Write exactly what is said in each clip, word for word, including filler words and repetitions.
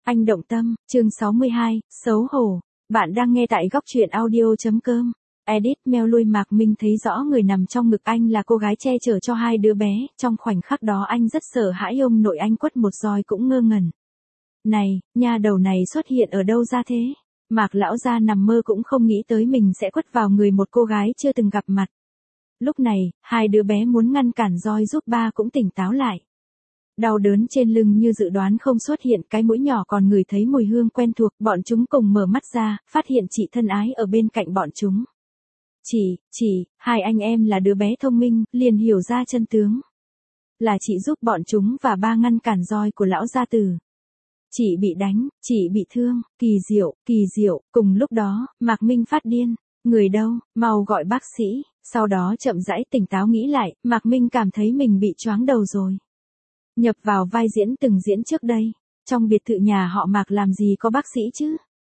Anh động tâm, chương sáu mươi hai, xấu hổ. Bạn đang nghe tại góc truyện audio.com. Edit mail lui Mạc Minh thấy rõ người nằm trong ngực anh là cô gái che chở cho hai đứa bé, trong khoảnh khắc đó anh rất sợ hãi ông nội anh quất một roi cũng ngơ ngẩn. Này, nha đầu này xuất hiện ở đâu ra thế? Mạc lão gia nằm mơ cũng không nghĩ tới mình sẽ quất vào người một cô gái chưa từng gặp mặt. Lúc này, hai đứa bé muốn ngăn cản roi giúp ba cũng tỉnh táo lại. Đau đớn trên lưng như dự đoán không xuất hiện, cái mũi nhỏ còn ngửi thấy mùi hương quen thuộc, bọn chúng cùng mở mắt ra, phát hiện chị thân ái ở bên cạnh bọn chúng. Chị, chị, hai anh em là đứa bé thông minh, liền hiểu ra chân tướng. Là chị giúp bọn chúng và ba ngăn cản roi của lão gia tử. Chị bị đánh, chị bị thương, kỳ diệu, kỳ diệu, cùng lúc đó, Mạc Minh phát điên. Người đâu, mau gọi bác sĩ, sau đó chậm rãi tỉnh táo nghĩ lại, Mạc Minh cảm thấy mình bị choáng đầu rồi. Nhập vào vai diễn từng diễn trước đây, trong biệt thự nhà họ Mạc làm gì có bác sĩ chứ?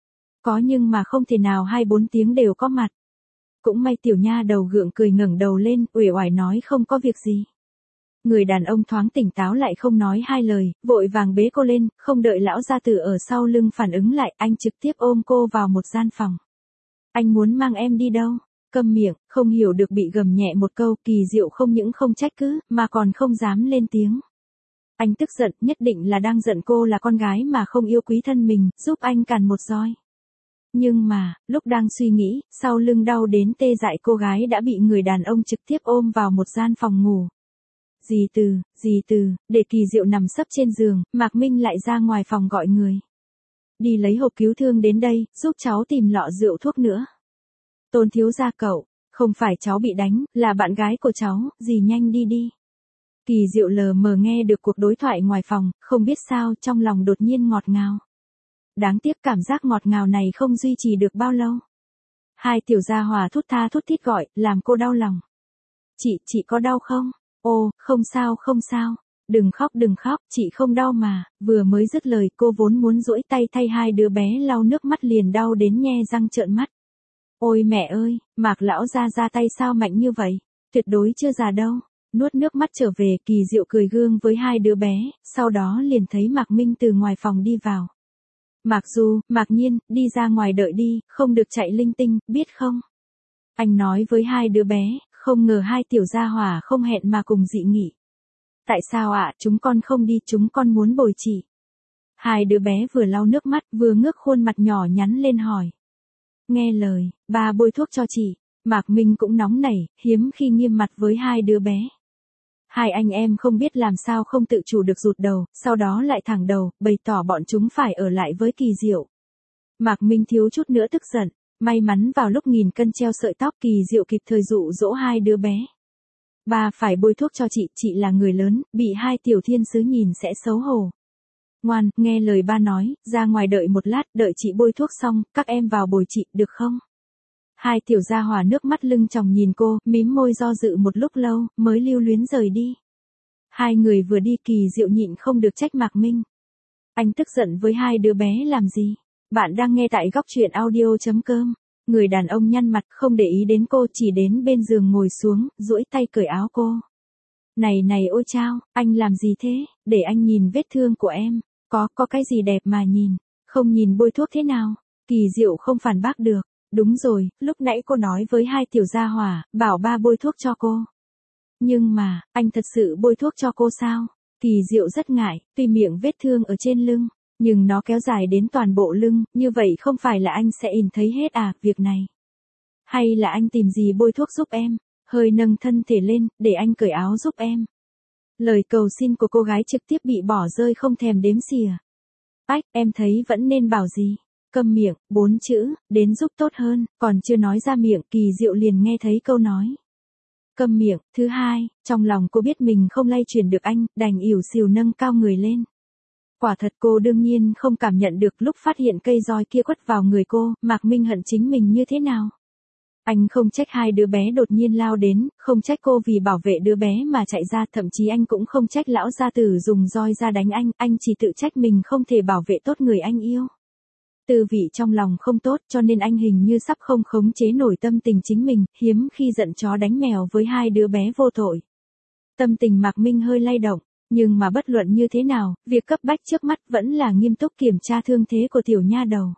Có nhưng mà không thể nào hai bốn tiếng đều có mặt. Cũng may tiểu nha đầu gượng cười ngẩng đầu lên, uể oải nói không có việc gì. Người đàn ông thoáng tỉnh táo lại không nói hai lời, vội vàng bế cô lên, không đợi lão gia tử ở sau lưng phản ứng lại, anh trực tiếp ôm cô vào một gian phòng. Anh muốn mang em đi đâu? Câm miệng, không hiểu được bị gầm nhẹ một câu, kỳ diệu không những không trách cứ, mà còn không dám lên tiếng. Anh tức giận, nhất định là đang giận cô là con gái mà không yêu quý thân mình, giúp anh càn một roi. Nhưng mà, lúc đang suy nghĩ, sau lưng đau đến tê dại cô gái đã bị người đàn ông trực tiếp ôm vào một gian phòng ngủ. Dì Từ, dì Từ, để kỳ diệu nằm sấp trên giường, Mạc Minh lại ra ngoài phòng gọi người. Đi lấy hộp cứu thương đến đây, giúp cháu tìm lọ rượu thuốc nữa. Tôn thiếu gia cậu, không phải cháu bị đánh, là bạn gái của cháu, dì nhanh đi đi. Kỳ diệu lờ mờ nghe được cuộc đối thoại ngoài phòng, không biết sao trong lòng đột nhiên ngọt ngào. Đáng tiếc cảm giác ngọt ngào này không duy trì được bao lâu. Hai tiểu gia hỏa thút tha thút thít gọi, làm cô đau lòng. Chị, chị có đau không? Ô, không sao không sao. Đừng khóc đừng khóc, chị không đau mà. Vừa mới dứt lời cô vốn muốn duỗi tay thay hai đứa bé lau nước mắt liền đau đến nhe răng trợn mắt. Ôi mẹ ơi, Mạc lão ra ra tay sao mạnh như vậy? Tuyệt đối chưa già đâu. Nuốt nước mắt trở về, kỳ diệu cười gương với hai đứa bé, sau đó liền thấy Mạc Minh từ ngoài phòng đi vào. Mạc Du, Mạc Nhiên, đi ra ngoài đợi đi, không được chạy linh tinh, biết không? Anh nói với hai đứa bé, không ngờ hai tiểu gia hỏa không hẹn mà cùng dị nghị. Tại sao ạ, à, chúng con không đi, chúng con muốn bồi chị. Hai đứa bé vừa lau nước mắt, vừa ngước khuôn mặt nhỏ nhắn lên hỏi. Nghe lời, ba bôi thuốc cho chị. Mạc Minh cũng nóng nảy, hiếm khi nghiêm mặt với hai đứa bé. Hai anh em không biết làm sao không tự chủ được rụt đầu, sau đó lại thẳng đầu, bày tỏ bọn chúng phải ở lại với kỳ diệu. Mạc Minh thiếu chút nữa tức giận, may mắn vào lúc nghìn cân treo sợi tóc kỳ diệu kịp thời dụ dỗ hai đứa bé. Ba phải bôi thuốc cho chị, chị là người lớn, bị hai tiểu thiên sứ nhìn sẽ xấu hổ. Ngoan, nghe lời ba nói, ra ngoài đợi một lát, đợi chị bôi thuốc xong, các em vào bồi chị, được không? Hai tiểu gia hỏa nước mắt lưng tròng nhìn cô, mím môi do dự một lúc lâu, mới lưu luyến rời đi. Hai người vừa đi kỳ diệu nhịn không được trách Mạc Minh. Anh tức giận với hai đứa bé làm gì? Bạn đang nghe tại góc truyện audio.com. Người đàn ông nhăn mặt không để ý đến cô, chỉ đến bên giường ngồi xuống, duỗi tay cởi áo cô. Này này ôi chao, anh làm gì thế? Để anh nhìn vết thương của em. Có, có cái gì đẹp mà nhìn? Không nhìn bôi thuốc thế nào? Kỳ diệu không phản bác được. Đúng rồi, lúc nãy cô nói với hai tiểu gia hỏa, bảo ba bôi thuốc cho cô. Nhưng mà, anh thật sự bôi thuốc cho cô sao? Kỳ diệu rất ngại, tuy miệng vết thương ở trên lưng, nhưng nó kéo dài đến toàn bộ lưng, như vậy không phải là anh sẽ in thấy hết à, việc này. Hay là anh tìm gì bôi thuốc giúp em, hơi nâng thân thể lên, để anh cởi áo giúp em. Lời cầu xin của cô gái trực tiếp bị bỏ rơi không thèm đếm xỉa. Ách, em thấy vẫn nên bảo gì? Câm miệng, bốn chữ, đến giúp tốt hơn, còn chưa nói ra miệng, kỳ diệu liền nghe thấy câu nói. Câm miệng, thứ hai, trong lòng cô biết mình không lay chuyển được anh, đành ỉu xìu nâng cao người lên. Quả thật cô đương nhiên không cảm nhận được lúc phát hiện cây roi kia quất vào người cô, Mạc Minh hận chính mình như thế nào. Anh không trách hai đứa bé đột nhiên lao đến, không trách cô vì bảo vệ đứa bé mà chạy ra, thậm chí anh cũng không trách lão gia tử dùng roi ra đánh anh, anh chỉ tự trách mình không thể bảo vệ tốt người anh yêu. Tư vị trong lòng không tốt cho nên anh hình như sắp không khống chế nổi tâm tình chính mình, hiếm khi giận chó đánh mèo với hai đứa bé vô tội. Tâm tình Mạc Minh hơi lay động, Nhưng mà bất luận như thế nào, việc cấp bách trước mắt vẫn là nghiêm túc kiểm tra thương thế của tiểu nha đầu.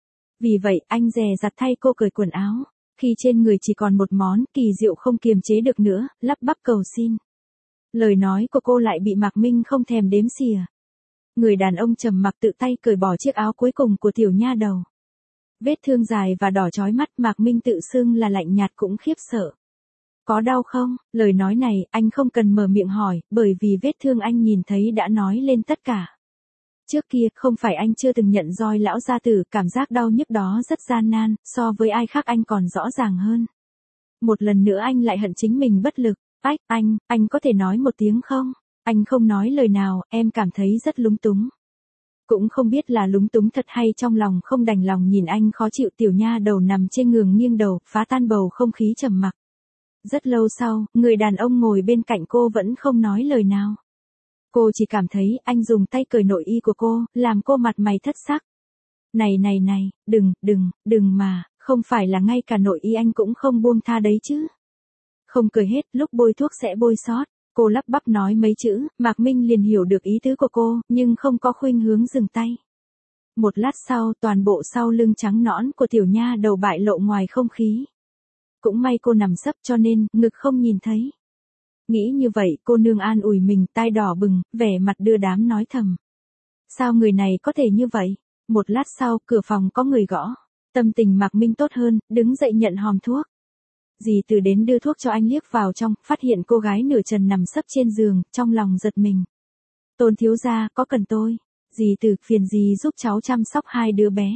Vì vậy, anh dè dặt thay cô cởi quần áo. Khi trên người chỉ còn một món, Kỳ Diệu không kiềm chế được nữa, lắp bắp cầu xin. Lời nói của cô lại bị Mạc Minh không thèm đếm xỉa. Người đàn ông trầm mặc tự tay cởi bỏ chiếc áo cuối cùng của tiểu nha đầu. Vết thương dài và đỏ chói mắt, Mạc Minh tự xưng là lạnh nhạt cũng khiếp sợ. Có đau không? Lời nói này, anh không cần mở miệng hỏi, bởi vì vết thương anh nhìn thấy đã nói lên tất cả. Trước kia, không phải anh chưa từng nhận roi lão gia tử, cảm giác đau nhức đó rất gian nan, so với ai khác anh còn rõ ràng hơn. Một lần nữa anh lại hận chính mình bất lực. Ách, anh, anh có thể nói một tiếng không? Anh không nói lời nào, em cảm thấy rất lúng túng. Cũng không biết là lúng túng thật hay trong lòng không đành lòng nhìn anh khó chịu. Tiểu nha đầu nằm trên giường nghiêng đầu, phá tan bầu không khí trầm mặc. Rất lâu sau, người đàn ông ngồi bên cạnh cô vẫn không nói lời nào. Cô chỉ cảm thấy anh dùng tay cởi nội y của cô, làm cô mặt mày thất sắc. Này này này, đừng, đừng, đừng mà, không phải là ngay cả nội y anh cũng không buông tha đấy chứ. Không cởi hết, lúc bôi thuốc sẽ bôi sót. Cô lắp bắp nói mấy chữ, Mạc Minh liền hiểu được ý tứ của cô, nhưng không có khuynh hướng dừng tay. Một lát sau, toàn bộ sau lưng trắng nõn của tiểu nha đầu bại lộ ngoài không khí. Cũng may cô nằm sấp cho nên, ngực không nhìn thấy. Nghĩ như vậy, cô nương an ủi mình, tai đỏ bừng, vẻ mặt đưa đám nói thầm. Sao người này có thể như vậy? Một lát sau, cửa phòng có người gõ. Tâm tình Mạc Minh tốt hơn, đứng dậy nhận hòm thuốc. Dì Từ đến đưa thuốc cho anh, liếc vào trong, phát hiện cô gái nửa trần nằm sấp trên giường, trong lòng giật mình. Tôn thiếu gia, có cần tôi? Dì Từ, phiền dì giúp cháu chăm sóc hai đứa bé.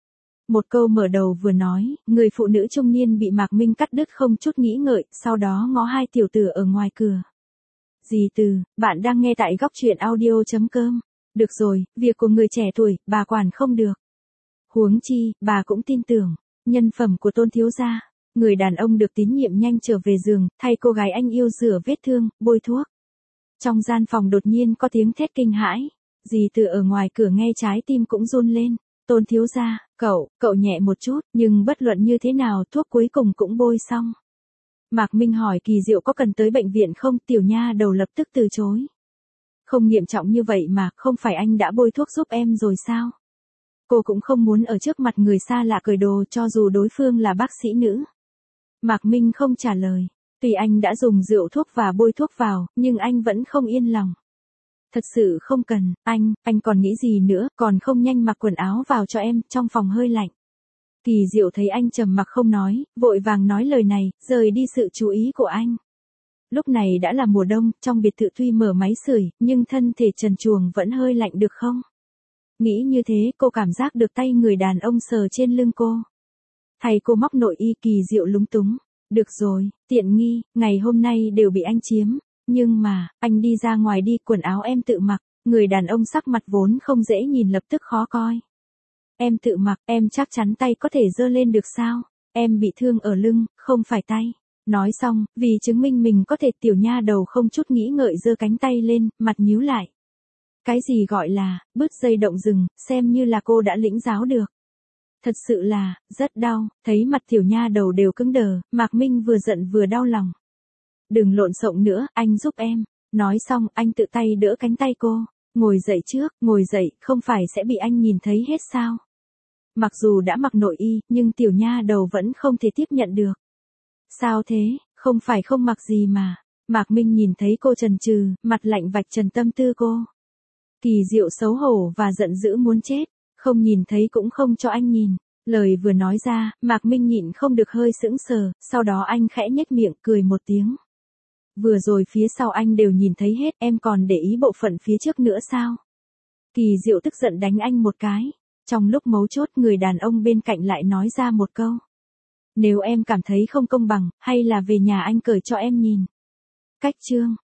Một câu mở đầu vừa nói, người phụ nữ trung niên bị Mạc Minh cắt đứt không chút nghĩ ngợi, sau đó ngó hai tiểu tử ở ngoài cửa. Dì Từ, bạn đang nghe tại góc truyện audio chấm com. Được rồi, việc của người trẻ tuổi, bà quản không được. Huống chi, bà cũng tin tưởng, nhân phẩm của Tôn thiếu gia. Người đàn ông được tín nhiệm nhanh trở về giường, thay cô gái anh yêu rửa vết thương, bôi thuốc. Trong gian phòng đột nhiên có tiếng thét kinh hãi. Dì Từ ở ngoài cửa nghe trái tim cũng run lên. Tôn thiếu gia, cậu, cậu nhẹ một chút, nhưng bất luận như thế nào thuốc cuối cùng cũng bôi xong. Mạc Minh hỏi Kỳ Diệu có cần tới bệnh viện không, tiểu nha đầu lập tức từ chối. Không nghiêm trọng như vậy mà, không phải anh đã bôi thuốc giúp em rồi sao? Cô cũng không muốn ở trước mặt người xa lạ cởi đồ cho dù đối phương là bác sĩ nữ. Mạc Minh không trả lời. Tuy anh đã dùng rượu thuốc và bôi thuốc vào, nhưng anh vẫn không yên lòng. Thật sự không cần, anh, anh còn nghĩ gì nữa, còn không nhanh mặc quần áo vào cho em, trong phòng hơi lạnh. Kỳ Diệu thấy anh trầm mặc không nói, vội vàng nói lời này, rời đi sự chú ý của anh. Lúc này đã là mùa đông, trong biệt thự tuy mở máy sưởi, nhưng thân thể trần truồng vẫn hơi lạnh được không? Nghĩ như thế, cô cảm giác được tay người đàn ông sờ trên lưng cô. Thầy cô móc nội y. Kỳ Diệu lúng túng. Được rồi, tiện nghi, ngày hôm nay đều bị anh chiếm. Nhưng mà, anh đi ra ngoài đi, quần áo em tự mặc. Người đàn ông sắc mặt vốn không dễ nhìn lập tức khó coi. Em tự mặc, em chắc chắn tay có thể giơ lên được sao? Em bị thương ở lưng, không phải tay. Nói xong, vì chứng minh mình có thể, tiểu nha đầu không chút nghĩ ngợi giơ cánh tay lên, mặt nhíu lại. Cái gì gọi là, bứt dây động rừng, xem như là cô đã lĩnh giáo được. Thật sự là, rất đau, thấy mặt tiểu nha đầu đều cứng đờ, Mạc Minh vừa giận vừa đau lòng. Đừng lộn xộn nữa, anh giúp em. Nói xong, anh tự tay đỡ cánh tay cô. Ngồi dậy trước, ngồi dậy, không phải sẽ bị anh nhìn thấy hết sao? Mặc dù đã mặc nội y, nhưng tiểu nha đầu vẫn không thể tiếp nhận được. Sao thế, không phải không mặc gì mà. Mạc Minh nhìn thấy cô chần chừ, mặt lạnh vạch trần tâm tư cô. Kỳ Diệu xấu hổ và giận dữ muốn chết, không nhìn thấy cũng không cho anh nhìn. Lời vừa nói ra, Mạc Minh nhịn không được hơi sững sờ, sau đó anh khẽ nhếch miệng cười một tiếng. Vừa rồi phía sau anh đều nhìn thấy hết, em còn để ý bộ phận phía trước nữa sao? Kỳ Diệu tức giận đánh anh một cái. Trong lúc mấu chốt, người đàn ông bên cạnh lại nói ra một câu. Nếu em cảm thấy không công bằng, hay là về nhà anh cởi cho em nhìn. Cách chương